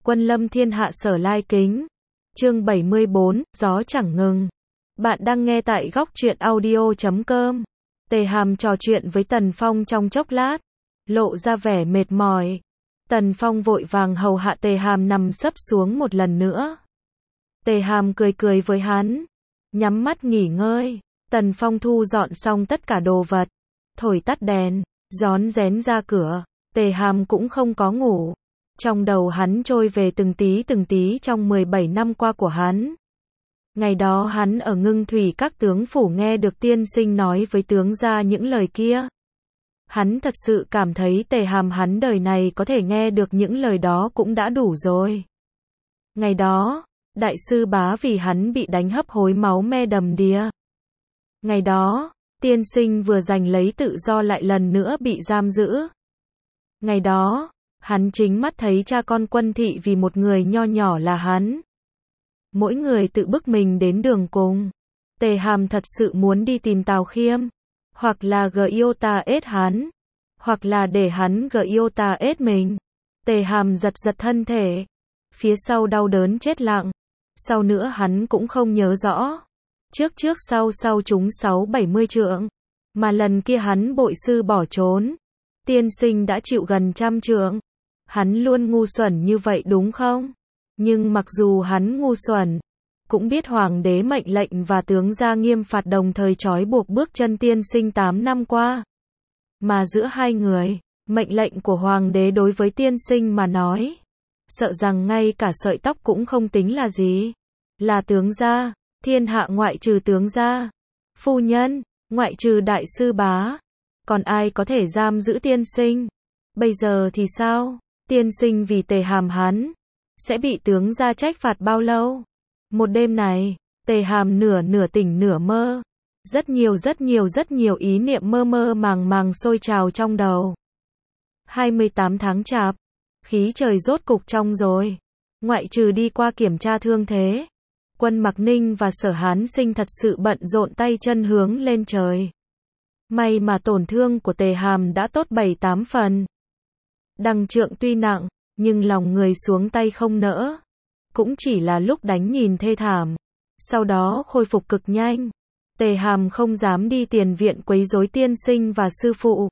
Quân lâm thiên hạ sở lai kính. Chương 74, gió chẳng ngừng. Bạn đang nghe tại góc truyện audio.com. Tề Hàm trò chuyện với Tần Phong trong chốc lát, lộ ra vẻ mệt mỏi. Tần Phong vội vàng hầu hạ Tề Hàm nằm sấp xuống một lần nữa. Tề Hàm cười cười với hắn, nhắm mắt nghỉ ngơi. Tần Phong thu dọn xong tất cả đồ vật, thổi tắt đèn, rón rén ra cửa. Tề Hàm cũng không có ngủ. Trong đầu hắn trôi về từng tí trong 17 năm qua của hắn. Ngày đó hắn ở Ngưng Thủy các tướng phủ nghe được tiên sinh nói với tướng gia những lời kia. Hắn thật sự cảm thấy Tề Hàm hắn đời này có thể nghe được những lời đó cũng đã đủ rồi. Ngày đó, đại sư bá vì hắn bị đánh hấp hối máu me đầm đìa. Ngày đó, tiên sinh vừa giành lấy tự do lại lần nữa bị giam giữ. Ngày đó, hắn chính mắt thấy cha con Quân thị vì một người nho nhỏ là hắn. Mỗi người tự bức mình đến đường cùng. Tề Hàm thật sự muốn đi tìm Tào Khiêm, hoặc là Giota ết hắn, hoặc là để hắn Giota ết mình. Tề Hàm giật giật thân thể, phía sau đau đớn chết lặng. Sau nữa hắn cũng không nhớ rõ. Trước sau chúng 6-70 trượng, mà lần kia hắn bội sư bỏ trốn. Tiên sinh đã chịu gần 100 trượng. Hắn luôn ngu xuẩn như vậy đúng không? Nhưng mặc dù hắn ngu xuẩn, cũng biết hoàng đế mệnh lệnh và tướng gia nghiêm phạt đồng thời trói buộc bước chân tiên sinh 8 năm qua. Mà giữa hai người, mệnh lệnh của hoàng đế đối với tiên sinh mà nói, sợ rằng ngay cả sợi tóc cũng không tính là gì. Là tướng gia, thiên hạ ngoại trừ tướng gia, phu nhân, ngoại trừ đại sư bá, còn ai có thể giam giữ tiên sinh? Bây giờ thì sao? Tiên sinh vì Tề Hàm hắn sẽ bị tướng gia trách phạt bao lâu? Một đêm này, Tề Hàm nửa tỉnh nửa mơ. Rất nhiều ý niệm mơ màng sôi trào trong đầu. 28 tháng Chạp, khí trời rốt cục trong rồi. Ngoại trừ đi qua kiểm tra thương thế, Quân Mặc Ninh và Sở Hán Sinh thật sự bận rộn tay chân hướng lên trời. May mà tổn thương của Tề Hàm đã tốt 7-8 phần. Đằng trượng tuy nặng, nhưng lòng người xuống tay không nỡ. Cũng chỉ là lúc đánh nhìn thê thảm. Sau đó khôi phục cực nhanh. Tề Hàm không dám đi tiền viện quấy rối tiên sinh và sư phụ.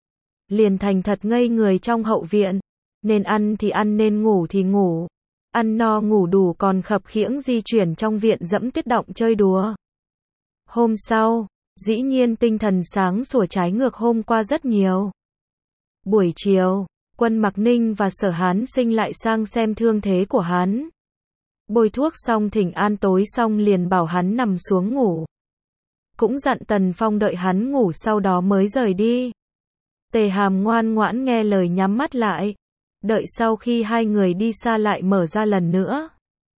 Liền thành thật ngây người trong hậu viện. Nên ăn thì ăn, nên ngủ thì ngủ. Ăn no ngủ đủ còn khập khiễng di chuyển trong viện dẫm tuyết động chơi đùa. Hôm sau, dĩ nhiên tinh thần sáng sủa trái ngược hôm qua rất nhiều. Buổi chiều, Quân Mặc Ninh và Sở Hán Sinh lại sang xem thương thế của hắn. Bôi thuốc xong thỉnh an tối xong liền bảo hắn nằm xuống ngủ. Cũng dặn Tần Phong đợi hắn ngủ sau đó mới rời đi. Tề Hàm ngoan ngoãn nghe lời nhắm mắt lại. Đợi sau khi hai người đi xa lại mở ra lần nữa.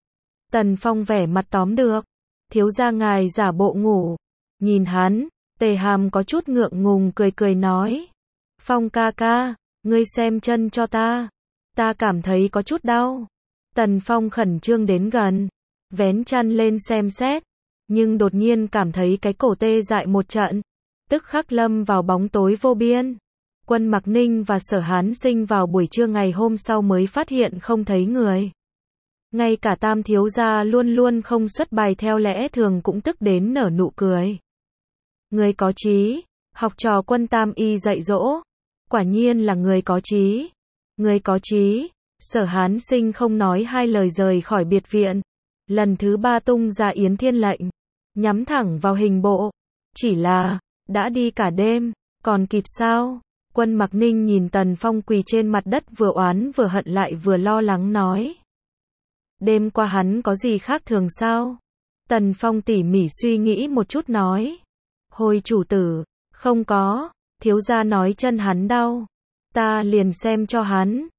Tần Phong vẻ mặt tóm được. Thiếu gia ngài giả bộ ngủ. Nhìn hắn, Tề Hàm có chút ngượng ngùng cười nói. Phong ca ca, ngươi xem chân cho ta. Ta cảm thấy có chút đau. Tần Phong khẩn trương đến gần, vén chăn lên xem xét. Nhưng đột nhiên cảm thấy cái cổ tê dại một trận. Tức khắc lâm vào bóng tối vô biên. Quân Mặc Ninh và Sở Hán Sinh vào buổi trưa ngày hôm sau mới phát hiện không thấy người. Ngay cả Tam thiếu gia luôn không xuất bài theo lẽ thường cũng tức đến nở nụ cười. Người có trí, học trò Quân Tam y dạy dỗ. Quả nhiên là người có trí. Người có trí. Sở Hán Sinh không nói hai lời rời khỏi biệt viện. Lần thứ 3 tung ra yến thiên lệnh, nhắm thẳng vào hình bộ. Chỉ là, đã đi cả đêm, còn kịp sao? Quân Mặc Ninh nhìn Tần Phong quỳ trên mặt đất vừa oán vừa hận lại vừa lo lắng nói. Đêm qua hắn có gì khác thường sao? Tần Phong tỉ mỉ suy nghĩ một chút nói. Hồi chủ tử, không có, thiếu gia nói chân hắn đau. Ta liền xem cho hắn.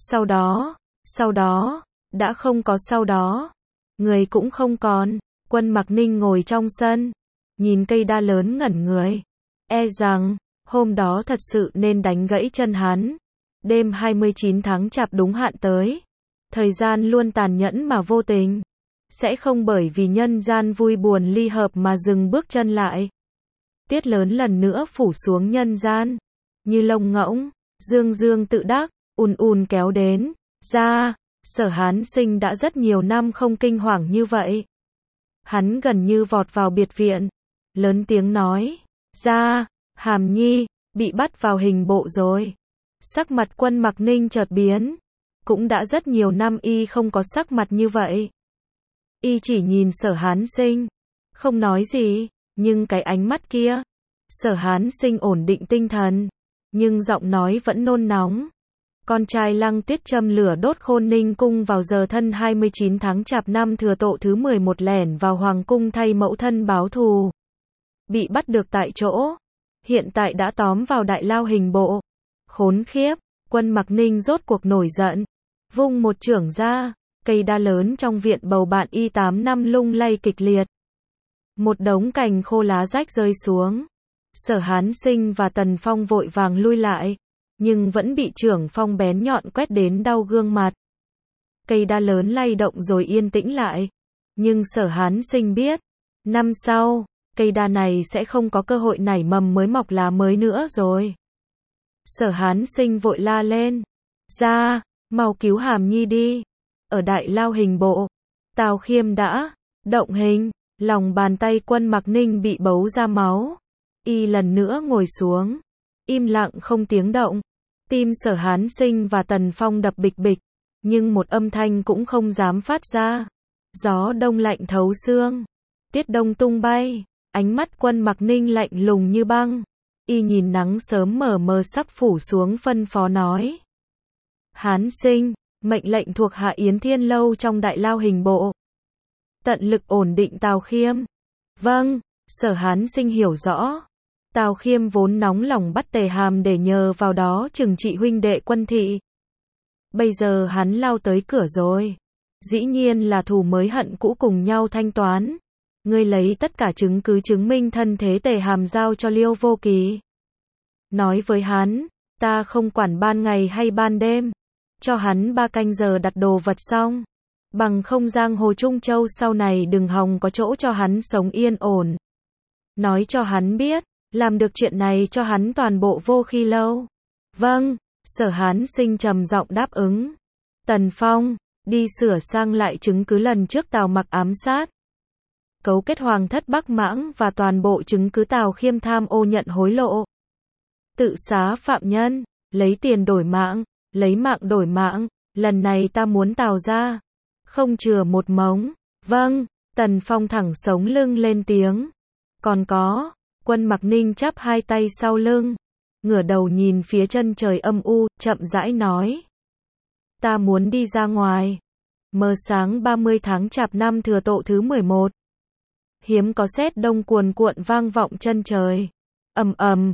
Sau đó, đã không có sau đó. Người cũng không còn. Quân Mặc Ninh ngồi trong sân, nhìn cây đa lớn ngẩn người. E rằng, hôm đó thật sự nên đánh gãy chân hắn. Đêm 29 tháng Chạp đúng hạn tới. Thời gian luôn tàn nhẫn mà vô tình. Sẽ không bởi vì nhân gian vui buồn ly hợp mà dừng bước chân lại. Tuyết lớn lần nữa phủ xuống nhân gian. Như lông ngỗng, dương tự đắc, ùn kéo đến. Ra, Sở Hán Sinh đã rất nhiều năm không kinh hoàng như vậy. Hắn gần như vọt vào biệt viện, lớn tiếng nói, ra, Hàm Nhi, bị bắt vào hình bộ rồi. Sắc mặt Quân Mặc Ninh chợt biến, cũng đã rất nhiều năm y không có sắc mặt như vậy. Y chỉ nhìn Sở Hán Sinh, không nói gì, nhưng cái ánh mắt kia, Sở Hán Sinh ổn định tinh thần, nhưng giọng nói vẫn nôn nóng. Con trai Lăng Tuyết châm lửa đốt Khôn Ninh cung vào giờ thân 29 tháng Chạp năm Thừa Tộ thứ 11 lẻn vào hoàng cung thay mẫu thân báo thù. Bị bắt được tại chỗ, hiện tại đã tóm vào đại lao hình bộ. Khốn khiếp, Quân Mặc Ninh rốt cuộc nổi giận, vung một chưởng ra, cây đa lớn trong viện bầu bạn y 8 năm lung lay kịch liệt. Một đống cành khô lá rách rơi xuống. Sở Hán Sinh và Tần Phong vội vàng lui lại, nhưng vẫn bị chưởng phong bén nhọn quét đến đau gương mặt. Cây đa lớn lay động rồi yên tĩnh lại. Nhưng Sở Hán Sinh biết, năm sau, cây đa này sẽ không có cơ hội nảy mầm mới mọc lá mới nữa rồi. Sở Hán Sinh vội la lên, ra, mau cứu Hàm Nhi đi. Ở đại lao hình bộ, Tào Khiêm đã động hình, lòng bàn tay Quân Mặc Ninh bị bấu ra máu. Y lần nữa ngồi xuống, im lặng không tiếng động. Tim Sở Hán Sinh và Tần Phong đập bịch bịch, nhưng một âm thanh cũng không dám phát ra. Gió đông lạnh thấu xương, tiết đông tung bay, ánh mắt Quân Mặc Ninh lạnh lùng như băng. Y nhìn nắng sớm mờ mờ sắp phủ xuống phân phó nói. Hán Sinh, mệnh lệnh thuộc hạ Yến Thiên Lâu trong đại lao hình bộ. Tận lực ổn định Tào Khiêm. Vâng, Sở Hán Sinh hiểu rõ. Tào Khiêm vốn nóng lòng bắt Tề Hàm để nhờ vào đó trừng trị huynh đệ Quân thị. Bây giờ hắn lao tới cửa rồi. Dĩ nhiên là thù mới hận cũ cùng nhau thanh toán. Ngươi lấy tất cả chứng cứ chứng minh thân thế Tề Hàm giao cho Liêu Vô Kỳ. Nói với hắn, ta không quản ban ngày hay ban đêm. Cho hắn 3 canh giờ đặt đồ vật xong. Bằng không giang hồ Trung Châu sau này đừng hòng có chỗ cho hắn sống yên ổn. Nói cho hắn biết, làm được chuyện này cho hắn toàn bộ Vô Khi Lâu. Vâng, Sở Hán Sinh trầm giọng đáp ứng. Tần Phong, đi sửa sang lại chứng cứ lần trước Tào Mặc ám sát. Cấu kết Hoàng thất Bắc Mãng và toàn bộ chứng cứ Tào Khiêm tham ô nhận hối lộ. Tự xá phạm nhân, lấy tiền đổi mạng, lấy mạng đổi mạng, lần này ta muốn Tào ra. Không chừa một mống. Vâng, Tần Phong thẳng sống lưng lên tiếng. Còn có, Quân Mặc Ninh chắp hai tay sau lưng, ngửa đầu nhìn phía chân trời âm u, chậm rãi nói. Ta muốn đi ra ngoài. Mờ sáng 30 tháng Chạp năm Thừa Tộ thứ 11. Hiếm có sét đông cuồn cuộn vang vọng chân trời. Ầm ầm,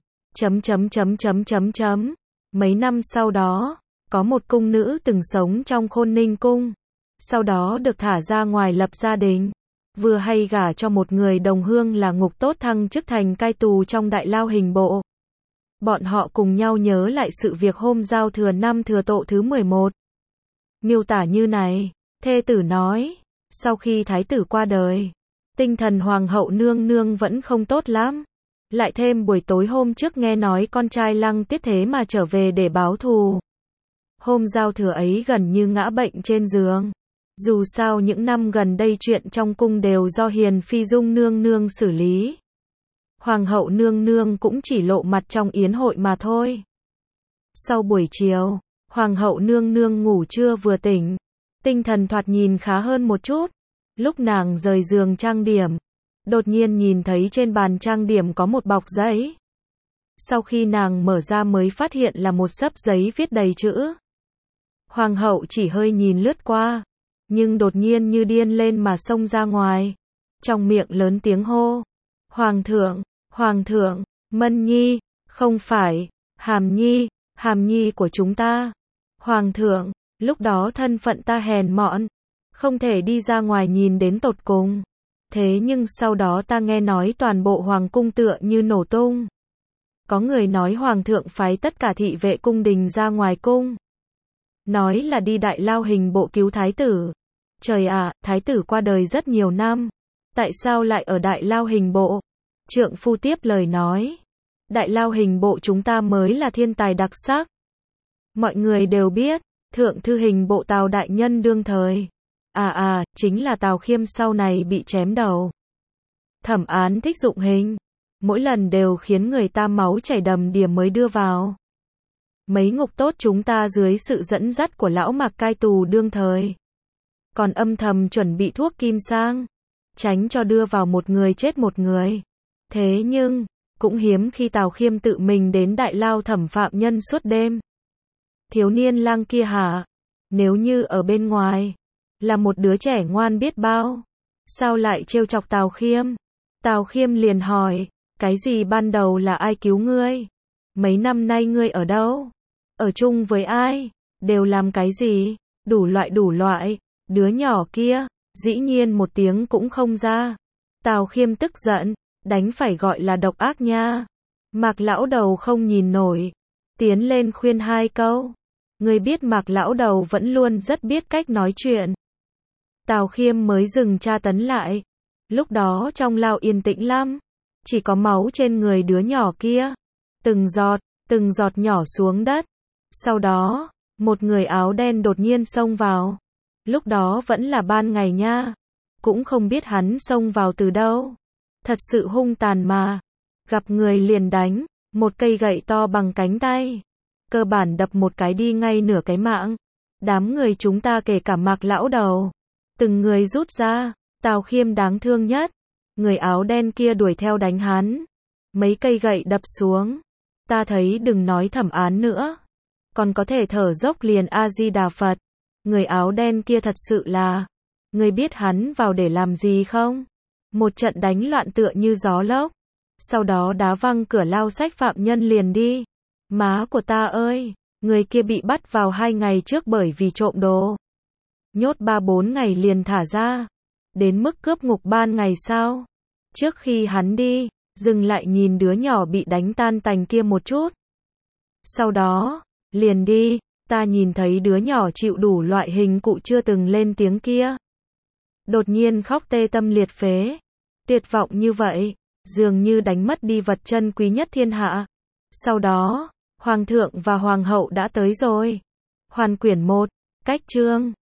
chấm. Mấy năm sau đó, có một cung nữ từng sống trong Khôn Ninh cung. Sau đó được thả ra ngoài lập gia đình. Vừa hay gả cho một người đồng hương là Ngục Tốt thăng chức thành cai tù trong đại lao hình bộ. Bọn họ cùng nhau nhớ lại sự việc hôm giao thừa năm Thừa Tộ thứ 11. Miêu tả như này, thê tử nói, sau khi thái tử qua đời, tinh thần hoàng hậu nương nương vẫn không tốt lắm. Lại thêm buổi tối hôm trước nghe nói con trai Lăng Tuyết thế mà trở về để báo thù. Hôm giao thừa ấy gần như ngã bệnh trên giường. Dù sao những năm gần đây chuyện trong cung đều do Hiền Phi Dung nương nương xử lý. Hoàng hậu nương nương cũng chỉ lộ mặt trong yến hội mà thôi. Sau buổi chiều, Hoàng hậu nương nương ngủ trưa vừa tỉnh. Tinh thần thoạt nhìn khá hơn một chút. Lúc nàng rời giường trang điểm, đột nhiên nhìn thấy trên bàn trang điểm có một bọc giấy. Sau khi nàng mở ra mới phát hiện là một xấp giấy viết đầy chữ. Hoàng hậu chỉ hơi nhìn lướt qua, nhưng đột nhiên như điên lên mà xông ra ngoài. Trong miệng lớn tiếng hô. Hoàng thượng, Mân Nhi, không phải, Hàm Nhi của chúng ta. Hoàng thượng, lúc đó thân phận ta hèn mọn, không thể đi ra ngoài nhìn đến tột cùng. Thế nhưng sau đó ta nghe nói toàn bộ hoàng cung tựa như nổ tung. Có người nói hoàng thượng phái tất cả thị vệ cung đình ra ngoài cung. Nói là đi đại lao hình bộ cứu thái tử. Trời ạ, thái tử qua đời rất nhiều năm. Tại sao lại ở đại lao hình bộ? Trượng phu tiếp lời nói. Đại lao hình bộ chúng ta mới là thiên tài đặc sắc. Mọi người đều biết, Thượng thư hình bộ Tào đại nhân đương thời. Chính là Tào Khiêm sau này bị chém đầu. Thẩm án thích dụng hình. Mỗi lần đều khiến người ta máu chảy đầm đìa mới đưa vào. Mấy ngục tốt chúng ta dưới sự dẫn dắt của lão Mạc cai tù đương thời. Còn âm thầm chuẩn bị thuốc kim sang. Tránh cho đưa vào một người chết một người. Thế nhưng, cũng hiếm khi Tào Khiêm tự mình đến đại lao thẩm phạm nhân suốt đêm. Thiếu niên lang kia hả? Nếu như ở bên ngoài, là một đứa trẻ ngoan biết bao. Sao lại trêu chọc Tào Khiêm? Tào Khiêm liền hỏi, cái gì ban đầu là ai cứu ngươi? Mấy năm nay ngươi ở đâu? Ở chung với ai? Đều làm cái gì? Đủ loại, đứa nhỏ kia, dĩ nhiên một tiếng cũng không ra. Tào Khiêm tức giận, đánh phải gọi là độc ác nha. Mạc lão đầu không nhìn nổi, tiến lên khuyên hai câu. Ngươi biết Mạc lão đầu vẫn luôn rất biết cách nói chuyện. Tào Khiêm mới dừng tra tấn lại. Lúc đó trong lao yên tĩnh lắm, chỉ có máu trên người đứa nhỏ kia, từng giọt nhỏ xuống đất. Sau đó, một người áo đen đột nhiên xông vào. Lúc đó vẫn là ban ngày nha, cũng không biết hắn xông vào từ đâu. Thật sự hung tàn mà, gặp người liền đánh, một cây gậy to bằng cánh tay. Cơ bản đập một cái đi ngay nửa cái mạng. Đám người chúng ta kể cả Mạc lão đầu, từng người rút ra. Tào Khiêm đáng thương nhất. Người áo đen kia đuổi theo đánh hắn. Mấy cây gậy đập xuống. Ta thấy đừng nói thẩm án nữa, còn có thể thở dốc liền A-di-đà Phật. Người áo đen kia thật sự là, người biết hắn vào để làm gì không? Một trận đánh loạn tựa như gió lốc. Sau đó đá văng cửa lao sách phạm nhân liền đi. Má của ta ơi, người kia bị bắt vào 2 ngày trước bởi vì trộm đồ. Nhốt 3-4 ngày liền thả ra. Đến mức cướp ngục ban ngày sao? Trước khi hắn đi, dừng lại nhìn đứa nhỏ bị đánh tan tành kia một chút. Sau đó, liền đi. Ta nhìn thấy đứa nhỏ chịu đủ loại hình cụ chưa từng lên tiếng kia. Đột nhiên khóc tê tâm liệt phế. Tuyệt vọng như vậy, dường như đánh mất đi vật chân quý nhất thiên hạ. Sau đó, Hoàng thượng và Hoàng hậu đã tới rồi. Hoàn quyển 1, cách chương